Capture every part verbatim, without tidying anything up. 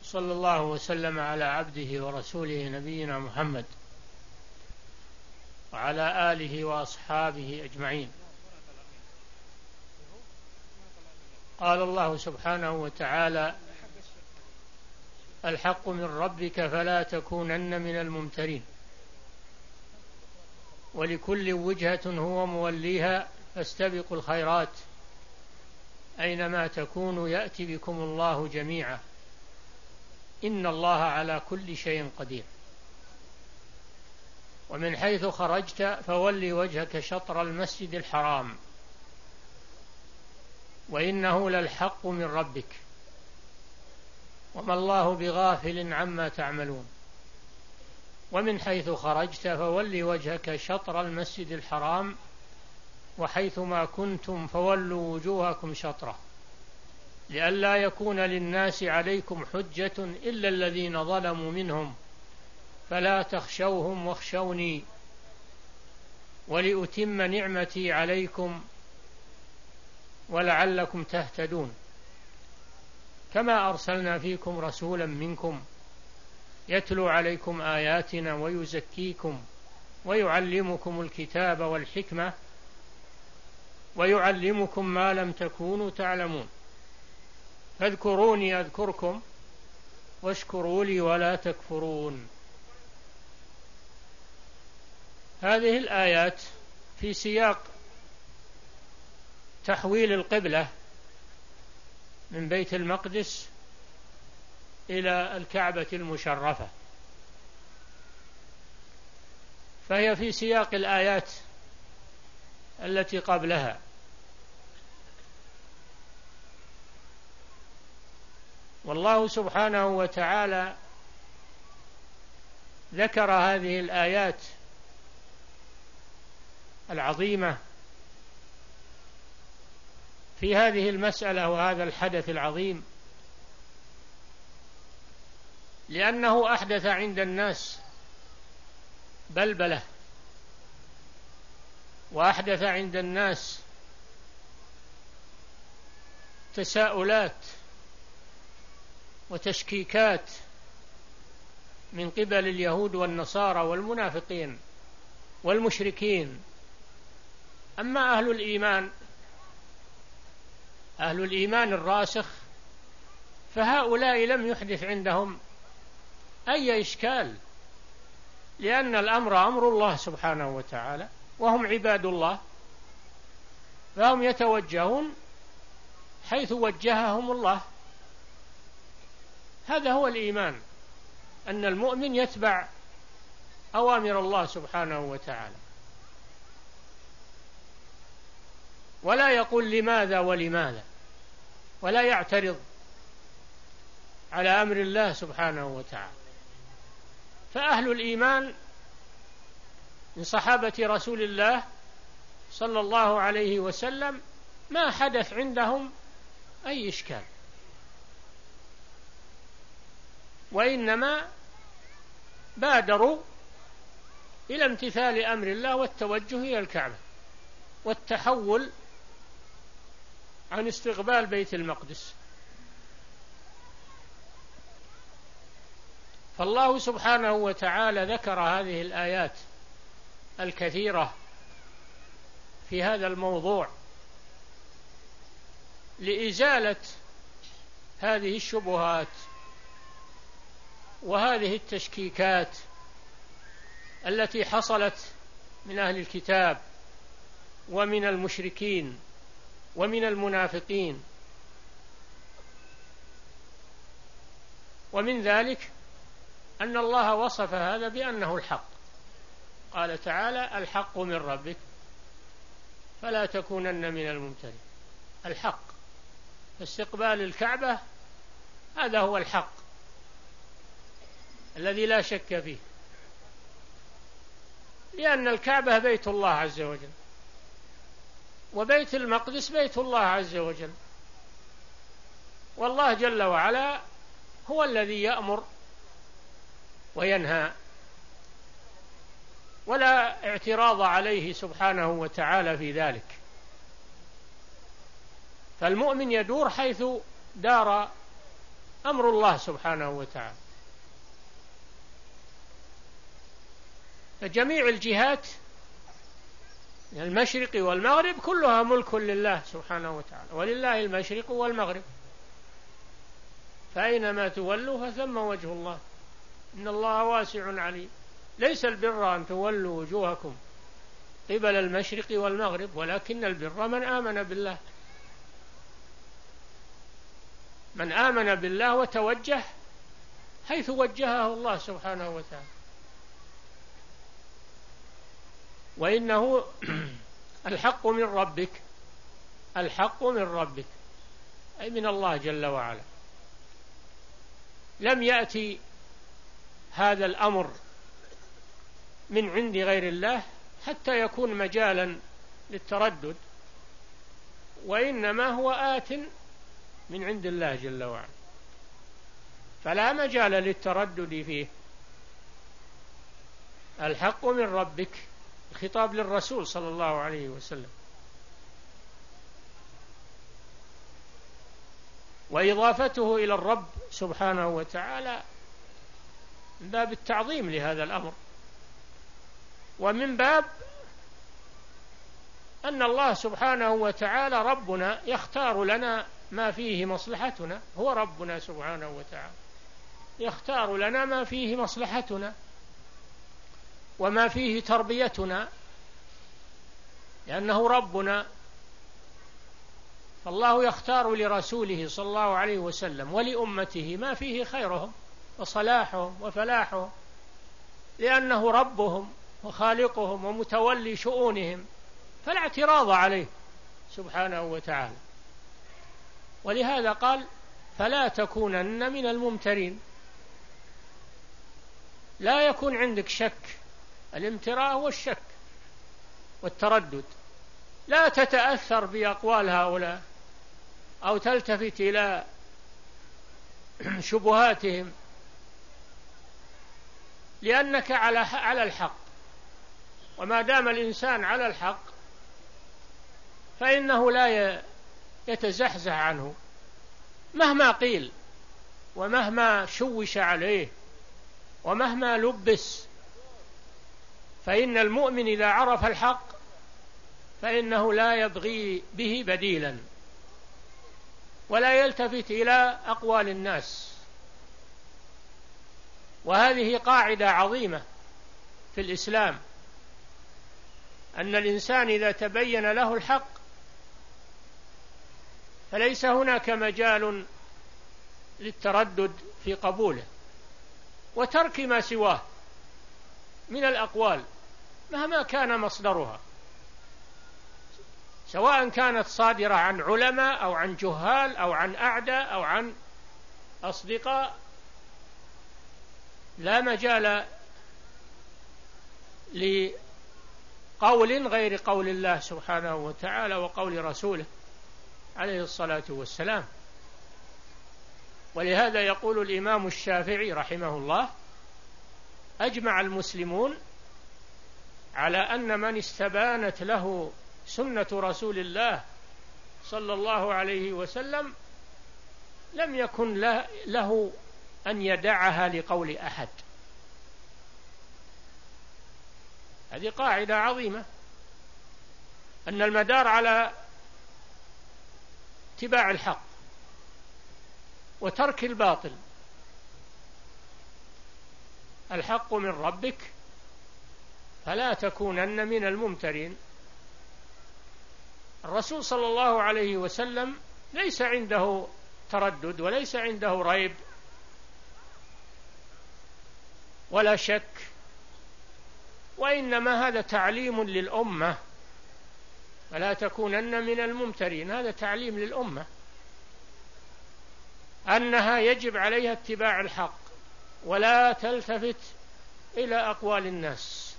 صلى الله وسلم على عبده ورسوله نبينا محمد وعلى آله وأصحابه أجمعين. قال الله سبحانه وتعالى: الحق من ربك فلا تكونن من الممترين، ولكل وجهة هو موليها فاستبقوا الخيرات أينما تكونوا يأتي بكم الله جميعا إن الله على كل شيء قدير. ومن حيث خرجت فول وجهك شطر المسجد الحرام وإنه للحق من ربك وما الله بغافل عما تعملون. ومن حيث خرجت فول وجهك شطر المسجد الحرام وحيث ما كنتم فولوا وجوهكم شطره لئلا يكون للناس عليكم حجة إلا الذين ظلموا منهم فلا تخشوهم واخشوني ولأتم نعمتي عليكم ولعلكم تهتدون. كما أرسلنا فيكم رسولا منكم يتلو عليكم آياتنا ويزكيكم ويعلمكم الكتاب والحكمة ويعلمكم ما لم تكونوا تعلمون فاذكروني أذكركم واشكروا لي ولا تكفرون. هذه الآيات في سياق تحويل القبلة من بيت المقدس إلى الكعبة المشرفة، فهي في سياق الآيات التي قبلها. والله سبحانه وتعالى ذكر هذه الآيات العظيمة في هذه المسألة وهذا الحدث العظيم لأنه أحدث عند الناس بلبلة وأحدث عند الناس تساؤلات وتشكيكات من قبل اليهود والنصارى والمنافقين والمشركين. أما أهل الإيمان أهل الإيمان الراسخ فهؤلاء لم يحدث عندهم أي إشكال، لأن الأمر أمر الله سبحانه وتعالى وهم عباد الله، فهم يتوجهون حيث وجههم الله. هذا هو الإيمان، أن المؤمن يتبع أوامر الله سبحانه وتعالى ولا يقول لماذا ولماذا، ولا يعترض على أمر الله سبحانه وتعالى. فأهل الإيمان من صحابة رسول الله صلى الله عليه وسلم ما حدث عندهم أي إشكال، وإنما بادروا إلى امتثال أمر الله والتوجه إلى الكعبة والتحول عن استقبال بيت المقدس. فالله سبحانه وتعالى ذكر هذه الآيات الكثيرة في هذا الموضوع لإزالة هذه الشبهات وهذه التشكيكات التي حصلت من أهل الكتاب ومن المشركين ومن المنافقين. ومن ذلك أن الله وصف هذا بأنه الحق، قال تعالى: الحق من ربك فلا تكونن من الممترين. الحق استقبال الكعبة هذا هو الحق الذي لا شك فيه، لأن الكعبة بيت الله عز وجل وبيت المقدس بيت الله عز وجل، والله جل وعلا هو الذي يأمر وينهى ولا اعتراض عليه سبحانه وتعالى في ذلك. فالمؤمن يدور حيث دار أمر الله سبحانه وتعالى. فجميع الجهات المشرق والمغرب كلها ملك لله سبحانه وتعالى، ولله المشرق والمغرب، فأينما تولوا فثم وجه الله، إن الله واسع عليم. ليس البر أن تولوا وجوهكم قبل المشرق والمغرب، ولكن البر من آمن بالله، من آمن بالله وتوجه حيث وجهه الله سبحانه وتعالى. وإنه الحق من ربك، الحق من ربك أي من الله جل وعلا. لم يأتي هذا الأمر من عند غير الله حتى يكون مجالا للتردد، وإنما هو آت من عند الله جل وعلا، فلا مجال للتردد فيه. الحق من ربك، الخطاب للرسول صلى الله عليه وسلم، وإضافته إلى الرب سبحانه وتعالى من باب التعظيم لهذا الأمر، ومن باب أن الله سبحانه وتعالى ربنا يختار لنا ما فيه مصلحتنا، هو ربنا سبحانه وتعالى يختار لنا ما فيه مصلحتنا وما فيه تربيتنا، لأنه ربنا. فالله يختار لرسوله صلى الله عليه وسلم ولأمته ما فيه خيرهم وصلاحهم وفلاحهم، لأنه ربهم وخالقهم ومتولي شؤونهم، فلا اعتراض عليه سبحانه وتعالى. ولهذا قال فلا تكونن من الممترين، لا يكون عندك شك. الامتراء هو الشك والتردد، لا تتأثر بأقوال هؤلاء أو تلتفت إلى شبهاتهم، لأنك على على الحق، وما دام الإنسان على الحق فإنه لا يتزحزح عنه مهما قيل ومهما شوش عليه ومهما لبس. فإن المؤمن إذا عرف الحق فإنه لا يبغي به بديلا ولا يلتفت إلى أقوال الناس. وهذه قاعدة عظيمة في الإسلام، أن الإنسان إذا تبين له الحق فليس هناك مجال للتردد في قبوله وترك ما سواه من الأقوال مهما كان مصدرها، سواء كانت صادرة عن علماء أو عن جهال أو عن أعداء أو عن أصدقاء. لا مجال لقول غير قول الله سبحانه وتعالى وقول رسوله عليه الصلاة والسلام. ولهذا يقول الإمام الشافعي رحمه الله: أجمع المسلمون على أن من استبانت له سنة رسول الله صلى الله عليه وسلم لم يكن له أن يدعها لقول أحد. هذه قاعدة عظيمة، أن المدار على اتباع الحق وترك الباطل. الحق من ربك فلا تكونن من الممترين. الرسول صلى الله عليه وسلم ليس عنده تردد وليس عنده ريب ولا شك، وإنما هذا تعليم للأمة. فلا تكونن من الممترين، هذا تعليم للأمة أنها يجب عليها اتباع الحق ولا تلتفت إلى أقوال الناس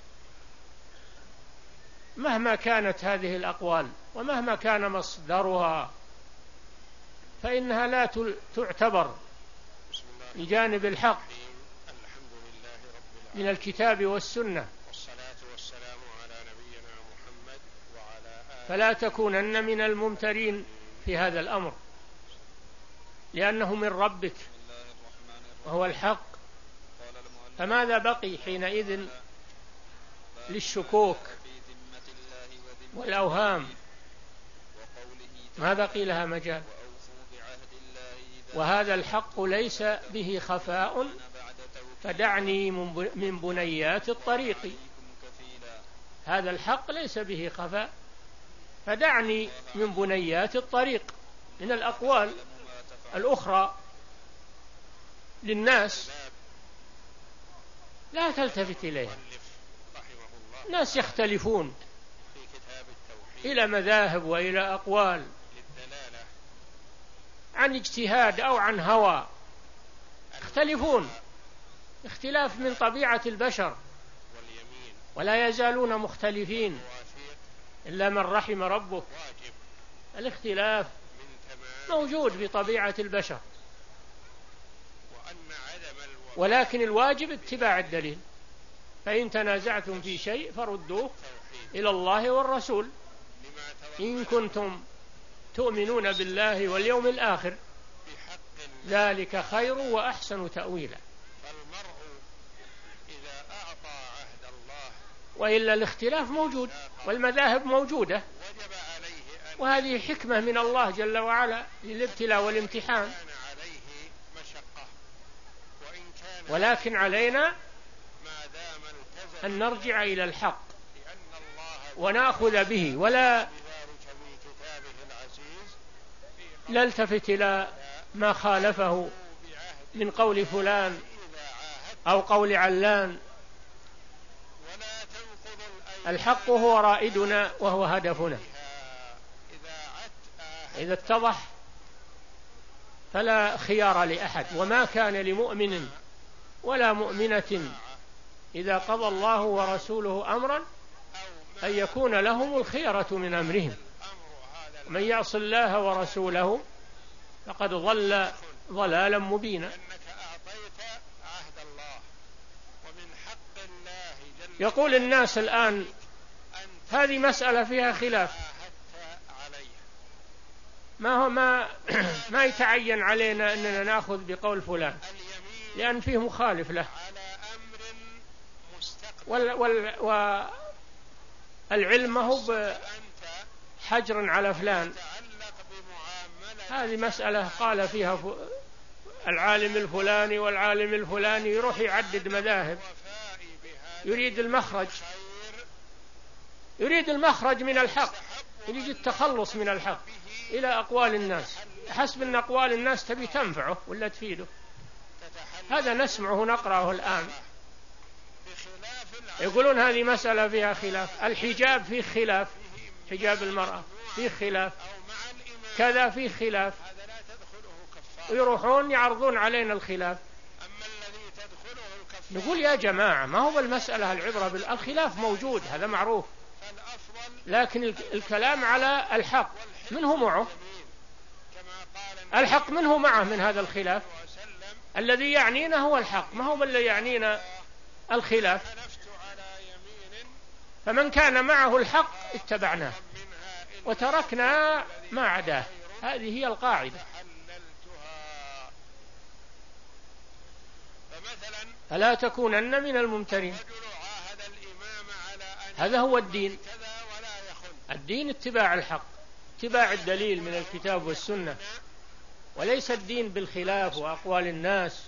مهما كانت هذه الأقوال ومهما كان مصدرها، فإنها لا تعتبر بجانب الحق من الكتاب والسنة. فلا تكونن من الممترين في هذا الأمر، لأنه من ربك وهو الحق، فماذا بقي حينئذ للشكوك والأوهام؟ ما بقي لها مجال. وهذا الحق ليس به خفاء، فدعني من بنيات الطريق. هذا الحق ليس به خفاء، فدعني من بنيات الطريق، من الأقوال الأخرى للناس لا تلتفت إليها. الناس يختلفون إلى مذاهب وإلى أقوال عن اجتهاد أو عن هوى، يختلفون اختلاف من طبيعة البشر، ولا يزالون مختلفين إلا من رحم ربك. الاختلاف موجود في طبيعة البشر، ولكن الواجب اتباع الدليل. فإن تنازعتم في شيء فردوه إلى الله والرسول إن كنتم تؤمنون بالله واليوم الآخر، ذلك خير وأحسن تأويلا. وإلا الاختلاف موجود والمذاهب موجودة، وهذه حكمة من الله جل وعلا للابتلاء والامتحان. ولكن علينا أن نرجع إلى الحق ونأخذ به، ولا نلتفت إلى ما خالفه من قول فلان أو قول علان. الحق هو رائدنا وهو هدفنا. إذا اتضح فلا خيار لأحد، وما كان لمؤمن ولا مؤمنة إذا قضى الله ورسوله أمرا أن يكون لهم الخيرة من أمرهم، من يعص الله ورسوله فقد ضل ضلالا مبينا. يقول الناس الآن هذه مسألة فيها خلاف، ما هو ما ما يتعين علينا أننا نأخذ بقول فلان لأن فيه مخالف له، والعلم هو بحجر على فلان. هذه مسألة قال فيها العالم الفلاني والعالم الفلاني، يروح يعدد مذاهب، يريد المخرج يريد المخرج من الحق، يريد التخلص من الحق إلى أقوال الناس، حسب أن أقوال الناس تبي تنفعه ولا تفيده. هذا نسمعه نقرأه الآن، يقولون هذه مسألة فيها خلاف، الحجاب فيه خلاف، حجاب المرأة فيه خلاف، كذا فيه خلاف، ويروحون يعرضون علينا الخلاف. نقول يا جماعة ما هو المسألة العبرة بالخلاف موجود، هذا معروف، لكن الكلام على الحق من هو معه؟ الحق من هو معه من هذا الخلاف؟ الذي يعنينا هو الحق، ما هو الذي يعنينا الخلاف. فمن كان معه الحق اتبعناه وتركنا ما عداه، هذه هي القاعدة. فلا تكونن من الممترين. هذا هو الدين. الدين اتباع الحق، اتباع الدليل من الكتاب والسنة، وليس الدين بالخلاف وأقوال الناس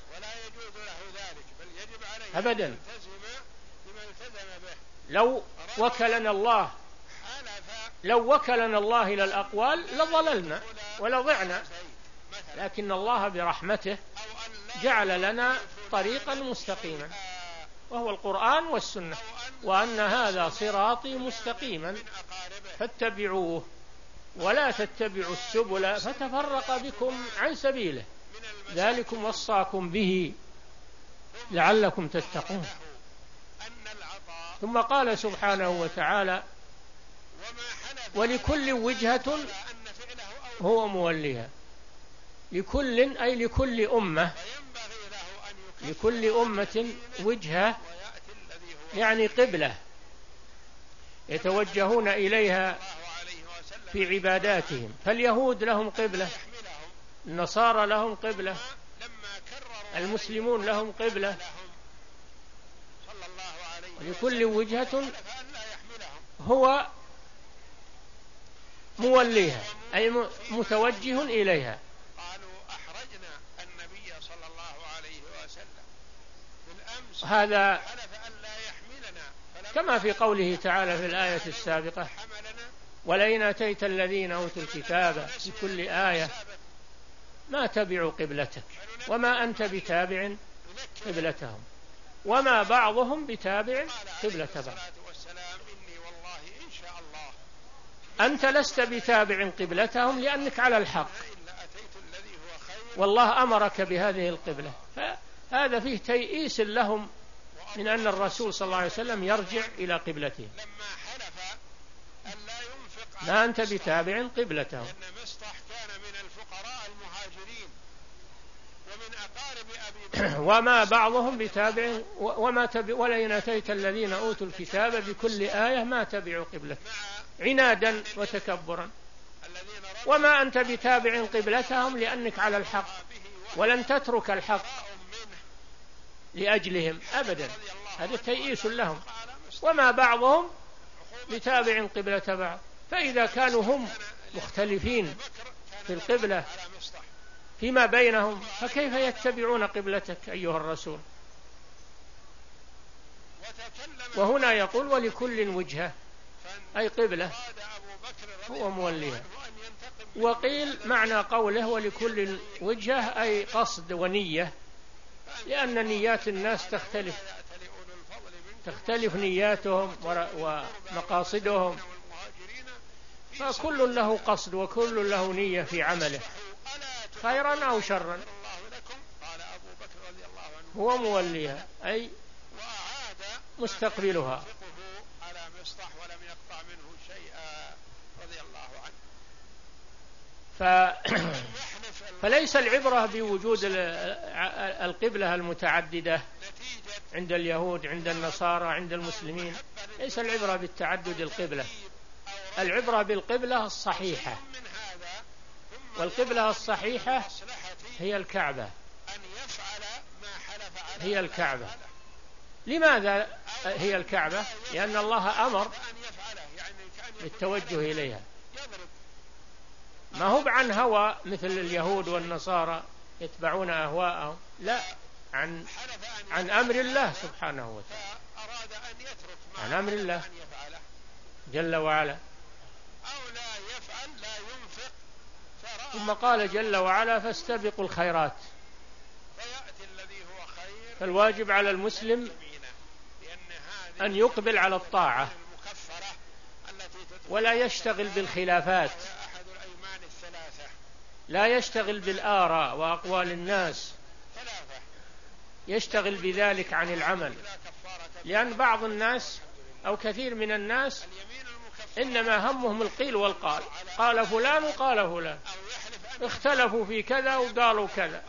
أبدا. لو وكلنا الله لو وكلنا الله إلى الأقوال لضللنا ولضعنا، لكن الله برحمته جعل لنا طريقا مستقيما، وهو القرآن والسنة، وأن هذا صراطي مستقيما فاتبعوه ولا تتبعوا السبل فتفرق بكم عن سبيله، ذلكم وصاكم به لعلكم تتقون. ثم قال سبحانه وتعالى ولكل وجهة هو موليها. لكل أي لكل أمة، لكل أمة وجهة يعني قبلة يتوجهون إليها في عباداتهم. فاليهود لهم قبلة، النصارى لهم قبلة، المسلمون لهم قبلة ولكل وجهة هو موليها أي متوجه إليها. هذا كما في قوله تعالى في الآية السابقة: ولئن أتيت الذين أوتوا الكتاب بكل آية ما تبعوا قبلتك وما أنت بتابع قبلتهم وما بعضهم بتابع قبلة بعض. أنت لست بتابع قبلتهم لأنك على الحق، والله أمرك بهذه القبلة، فهذا فيه تيئيس لهم من أن الرسول صلى الله عليه وسلم يرجع إلى قبلته. ما أنت بتابع قبلتهم. وما بعضهم بتابع وما تبع ولئن أتيت الذين أوتوا الكتاب بكل آية ما تبعوا قبلتك عنادا وتكبرا، وما أنت بتابع قبلتهم لأنك على الحق ولن تترك الحق لأجلهم أبدا. هذا تيئيس لهم. وما بعضهم بتابع قبلة بعض، فإذا كانوا هم مختلفين في القبلة فيما بينهم فكيف يتبعون قبلتك أيها الرسول؟ وهنا يقول: ولكل وجهة أي قبلة هو موليها. وقيل معنى قوله ولكل وجهة أي قصد ونية، لأن نيات الناس تختلف تختلف نياتهم ومقاصدهم، فكل له قصد وكل له نية في عمله خيرا أو شرا هو موليها أي مستقبلها. ف... فليس العبرة بوجود القبلة المتعددة عند اليهود عند النصارى عند المسلمين، ليس العبرة بالتعدد القبلة، العبرة بالقبلة الصحيحة، والقبلة الصحيحة هي الكعبة هي الكعبة. لماذا هي الكعبة؟ لأن الله أمر بالتوجه إليها، ما هو عن هوى مثل اليهود والنصارى يتبعون أهواءهم، لا، عن عن أمر الله سبحانه وتعالى، عن أمر الله جل وعلا. ثم قال جل وعلا: فاستبقوا الخيرات. فالواجب على المسلم أن يقبل على الطاعة ولا يشتغل بالخلافات، لا يشتغل بالآراء وأقوال الناس، يشتغل بذلك عن العمل. لأن بعض الناس أو كثير من الناس إنما همهم القيل والقال، قال فلان وقال فلان، اختلفوا في كذا وقالوا كذا،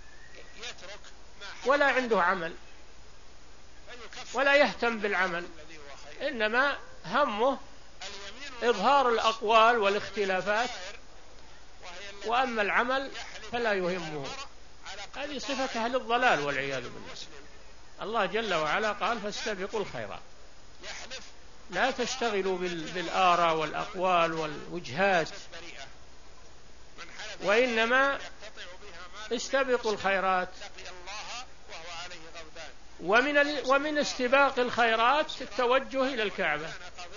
ولا عنده عمل ولا يهتم بالعمل، إنما همه إظهار الأقوال والاختلافات، وأما العمل فلا يهمه. هذه صفة أهل الضلال والعياذ بالله. الله جل وعلا قال: فاستبقوا الخيرات. لا تشتغلوا بالآراء والأقوال والوجهات، وإنما استبقوا الخيرات. ومن ومن استباق الخيرات التوجه إلى الكعبة،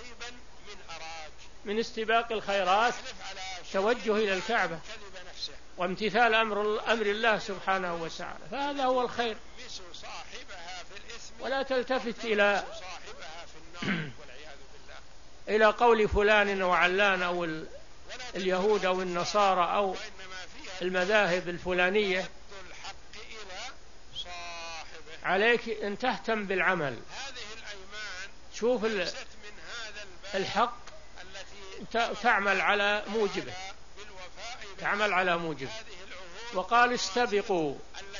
من استباق الخيرات توجه إلى الكعبة وامتثال أمر أمر الله سبحانه وتعالى، فهذا هو الخير. ولا تلتفت إلى إلى قول فلان وعلان أو اليهود أو النصارى أو المذاهب الفلانية، عليك أن تهتم بالعمل. شوف الحق تعمل على موجبه، تعمل على موجبه. وقال: استبقوا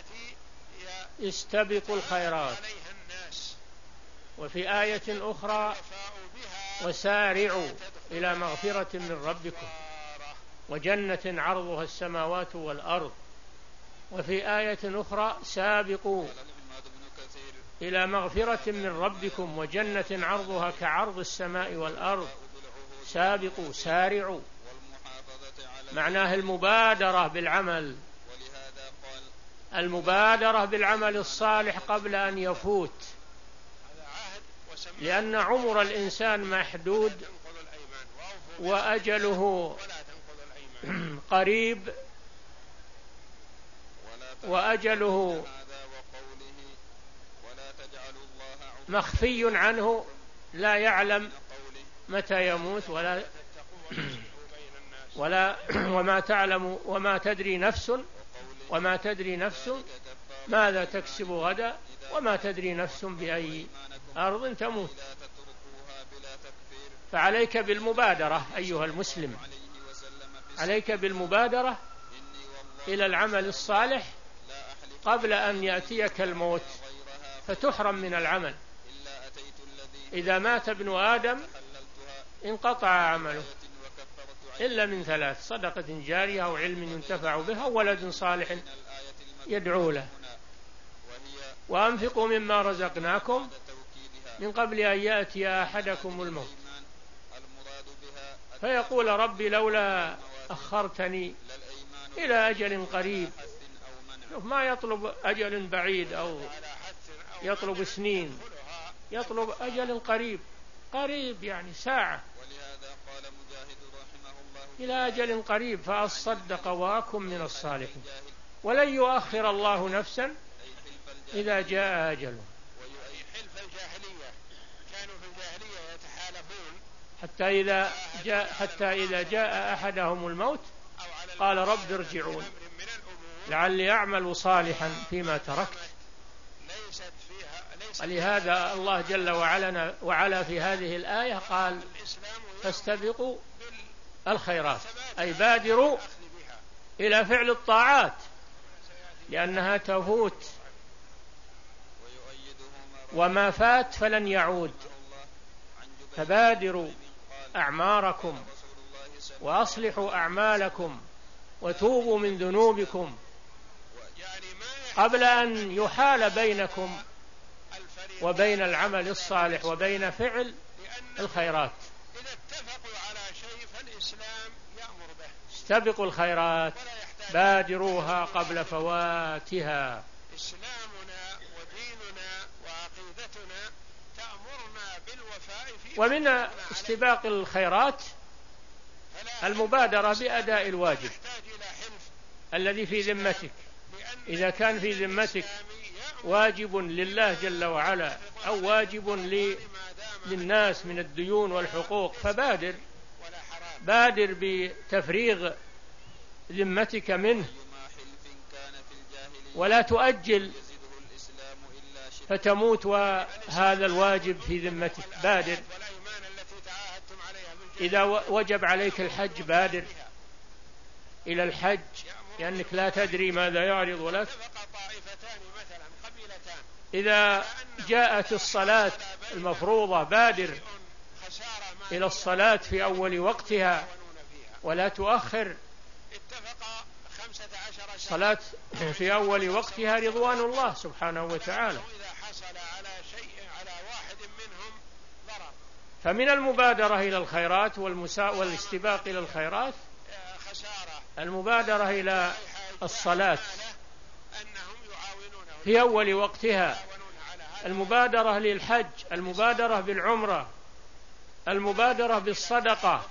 استبقوا الخيرات. وفي آية أخرى: وسارعوا إلى مغفرة من ربكم وجنة عرضها السماوات والأرض وفي آية أخرى سابقوا إلى مغفرة من ربكم وجنة عرضها كعرض السماء والأرض. سابقوا سارعوا، معناه المبادرة بالعمل، المبادرة بالعمل الصالح قبل أن يفوت، لأن عمر الإنسان محدود وأجله قريب، وأجله مخفي عنه، لا يعلم متى يموت ولا ولا وما تعلم وما تدري نفس وما تدري نفس ماذا تكسب غدا وما تدري نفس بأي أرض تموت. فعليك بالمبادرة أيها المسلم، عليك بالمبادرة إلى العمل الصالح قبل أن يأتيك الموت فتحرم من العمل. إذا مات ابن آدم انقطع عمله إلا من ثلاث: صدقة جارية أو علم ينتفع به أو ولد صالح يدعو له. وأنفقوا مما رزقناكم من قبل أن يأتي أحدكم الموت فيقول ربي لولا أخرتني إلى أجل قريب. ما يطلب أجل بعيد أو يطلب سنين، يطلب أجل قريب، قريب يعني ساعة، إلى أجل قريب فأصدق وأكن من الصالحين ولن يؤخر الله نفسا إذا جاء أجله. حتى إذا جاء حتى إذا جاء أحدهم الموت قال رب ارجعون لعلي أعمل صالحا فيما تركت. ولهذا الله جل وعلا وعلا في هذه الآية قال فاستبقوا الخيرات، أي بادروا إلى فعل الطاعات لأنها تفوت، وما فات فلن يعود. فبادروا أعماركم وأصلحوا أعمالكم وتوبوا من ذنوبكم قبل أن يحال بينكم وبين العمل الصالح وبين فعل الخيرات. استبقوا الخيرات بادروها قبل فواتها. ومن استباق الخيرات المبادرة بأداء الواجب الذي في ذمتك. إذا كان في ذمتك واجب لله جل وعلا أو واجب للناس من الديون والحقوق فبادر بادر بتفريغ ذمتك منه، ولا تؤجل فتموت وهذا الواجب في ذمتك. بادر. إذا وجب عليك الحج بادر إلى الحج لأنك لا تدري ماذا يعرض لك. إذا جاءت الصلاة المفروضة بادر إلى الصلاة في أول وقتها ولا تؤخر. صلاة في أول وقتها رضوان الله سبحانه وتعالى. فمن المبادرة إلى الخيرات والاستباق إلى الخيرات المبادرة إلى الصلاة في أول وقتها، المبادرة للحج، المبادرة بالعمرة، المبادرة بالصدقة،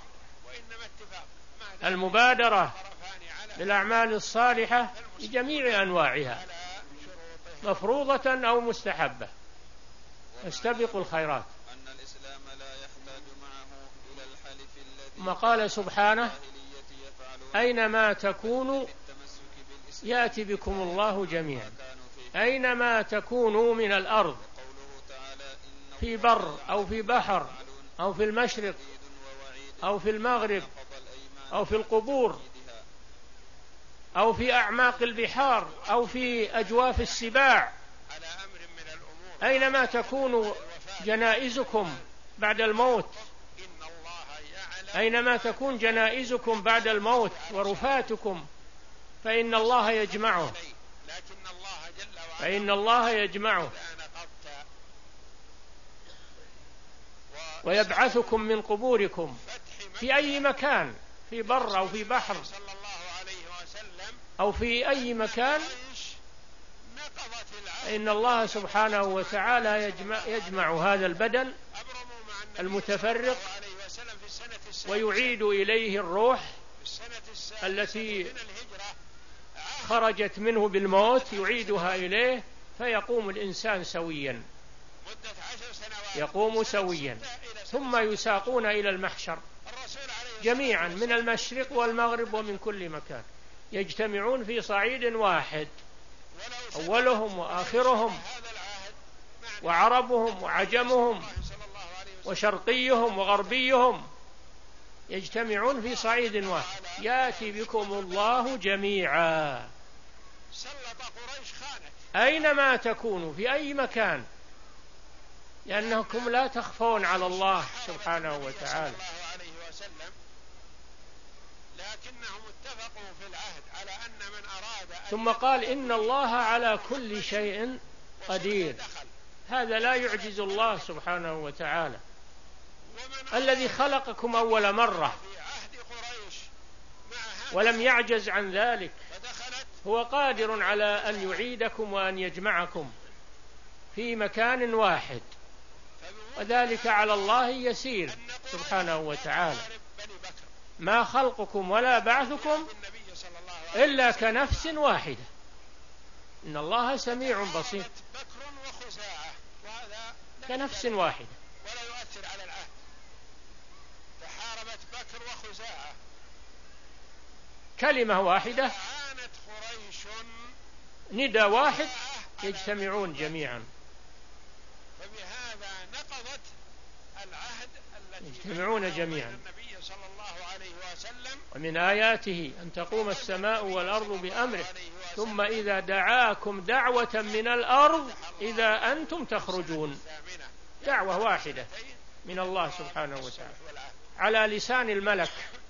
المبادرة بالأعمال الصالحة بجميع أنواعها مفروضة أو مستحبة. استبقوا الخيرات. ثم قال سبحانه أينما تكونوا يأتي بكم الله جميعا. أينما تكونوا من الأرض، في بر أو في بحر أو في المشرق أو في المغرب أو في القبور أو في أعماق البحار أو في أجواف السباع، أينما تكونوا جنائزكم بعد الموت، أينما تكون جنائزكم بعد الموت ورفاتكم فإن الله يجمعه فإن الله يجمعه ويبعثكم من قبوركم في أي مكان، في بر أو في بحر أو في أي مكان، إن الله سبحانه وتعالى يجمع, يجمع هذا البدن المتفرق ويعيد إليه الروح التي خرجت منه بالموت، يعيدها إليه فيقوم الإنسان سويا، يقوم سويا، ثم يساقون إلى المحشر جميعا من المشرق والمغرب ومن كل مكان، يجتمعون في صعيد واحد، أولهم وآخرهم وعربهم وعجمهم وشرقيهم وغربيهم، يجتمعون في صعيد واحد، يأتي بكم الله جميعا أينما تكونوا في أي مكان، لأنكم لا تخفون على الله سبحانه وتعالى. ثم قال إن الله على كل شيء قدير، هذا لا يعجز الله سبحانه وتعالى، الذي خلقكم أول مرة ولم يعجز عن ذلك، هو قادر على أن يعيدكم وأن يجمعكم في مكان واحد، وذلك على الله يسير سبحانه وتعالى. ما خلقكم ولا بعثكم إلا كنفس واحدة، إن الله سميع بصير، كنفس واحدة. ولا يؤثر على العهد. تحاربت بكر وخزاعة، كلمة واحدة، عانت خريش، ندى واحد، يجتمعون جميعا، فبهذا نقضت العهد التي يجتمعون جميعا. النبي صلى الله عليه وسلم ومن آياته أن تقوم السماء والأرض بأمره ثم إذا دعاكم دعوة من الأرض إذا أنتم تخرجون، دعوة واحدة من الله سبحانه وتعالى على لسان الملك،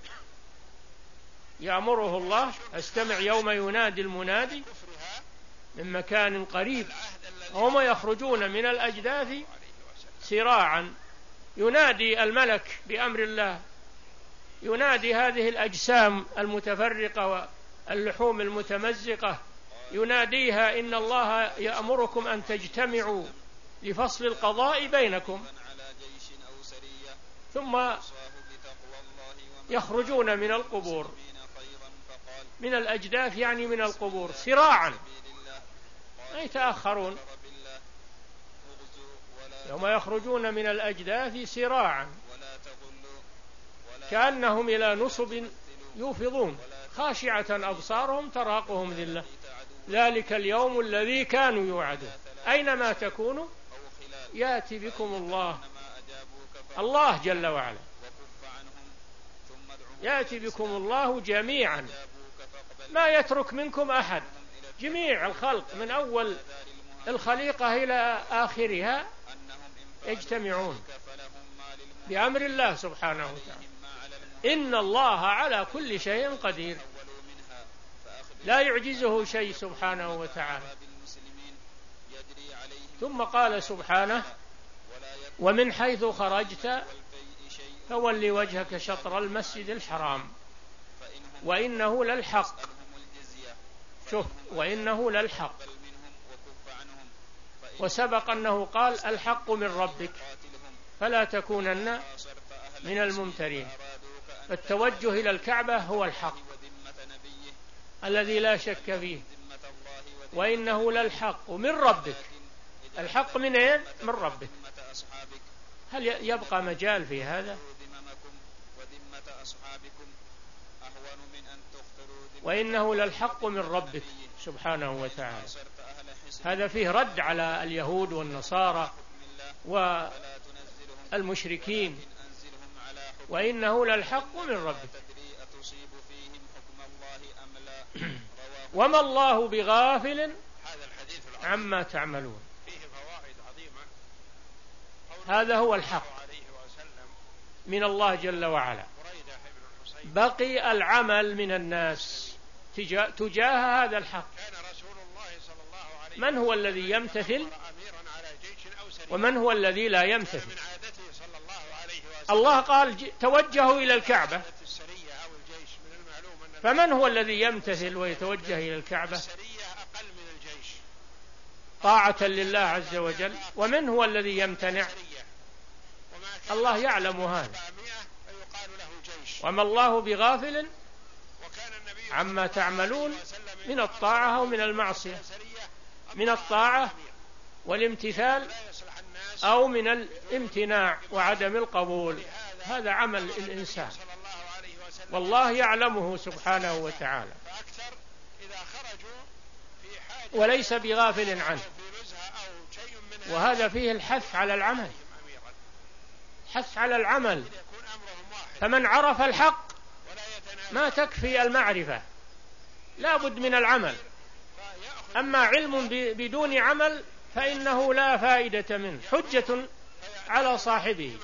يأمره الله استمع يوم ينادي المنادي من مكان قريب، هم يخرجون من الأجداث سراعا، ينادي الملك بأمر الله، ينادي هذه الأجسام المتفرقة واللحوم المتمزقة، يناديها إن الله يأمركم أن تجتمعوا لفصل القضاء بينكم، ثم يخرجون من القبور، من الأجداث يعني من القبور سراعا، لا يتأخرون، يوم يخرجون من الأجداث سراعا كأنهم إلى نصب يوفضون، خاشعة أبصارهم ترهقهم ذلة، ذلك اليوم الذي كانوا يوعدون. أينما تكونوا يأتي بكم الله، الله جل وعلا يأتي بكم الله جميعا، ما يترك منكم أحد، جميع الخلق من أول الخليقة إلى آخرها يجتمعون بأمر الله سبحانه وتعالى. إن الله على كل شيء قدير، لا يعجزه شيء سبحانه وتعالى. ثم قال سبحانه ومن حيث خرجت فول وجهك شطر المسجد الحرام وإنه للحق، شوف وإنه للحق، وسبق أنه قال الحق من ربك فلا تكونن من الممترين، فالتوجه إلى الكعبة هو الحق الذي لا شك فيه، وإنه للحق من ربك، الحق من أين؟ من ربك. هل يبقى مجال في هذا؟ وإنه للحق من ربك سبحانه وتعالى، هذا فيه رد على اليهود والنصارى والمشركين، وإنه للحق من ربك وما الله بغافل عما تعملون. هذا هو الحق من الله جل وعلا. بقي العمل من الناس تجاه هذا الحق. كان رسول الله صلى الله من هو الذي يمتثل ومن هو الذي لا يمتثل. الله قال توجهوا إلى الكعبة، فمن هو الذي يمتثل ويتوجه إلى الكعبة طاعة لله عز وجل؟ ومن هو الذي يمتنع؟ الله يعلم هذا، وما الله بغافل عما تعملون من الطاعة أو من المعصية، من الطاعة والامتثال أو من الامتناع وعدم القبول، هذا عمل الإنسان والله يعلمه سبحانه وتعالى وليس بغافل عنه. وهذا فيه الحث على العمل، حث على العمل. فمن عرف الحق ما تكفي المعرفة، لا بد من العمل. أما علم بدون عمل فإنه لا فائدة منه، حجة على صاحبه.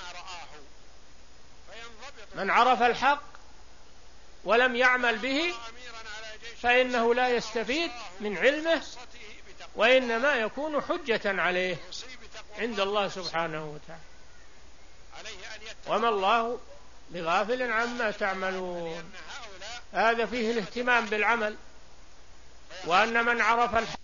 من عرف الحق ولم يعمل به فإنه لا يستفيد من علمه، وإنما يكون حجة عليه عند الله سبحانه وتعالى. وما الله بغافل عما تعملون. هذا فيه الاهتمام بالعمل، وأن من عرف الحق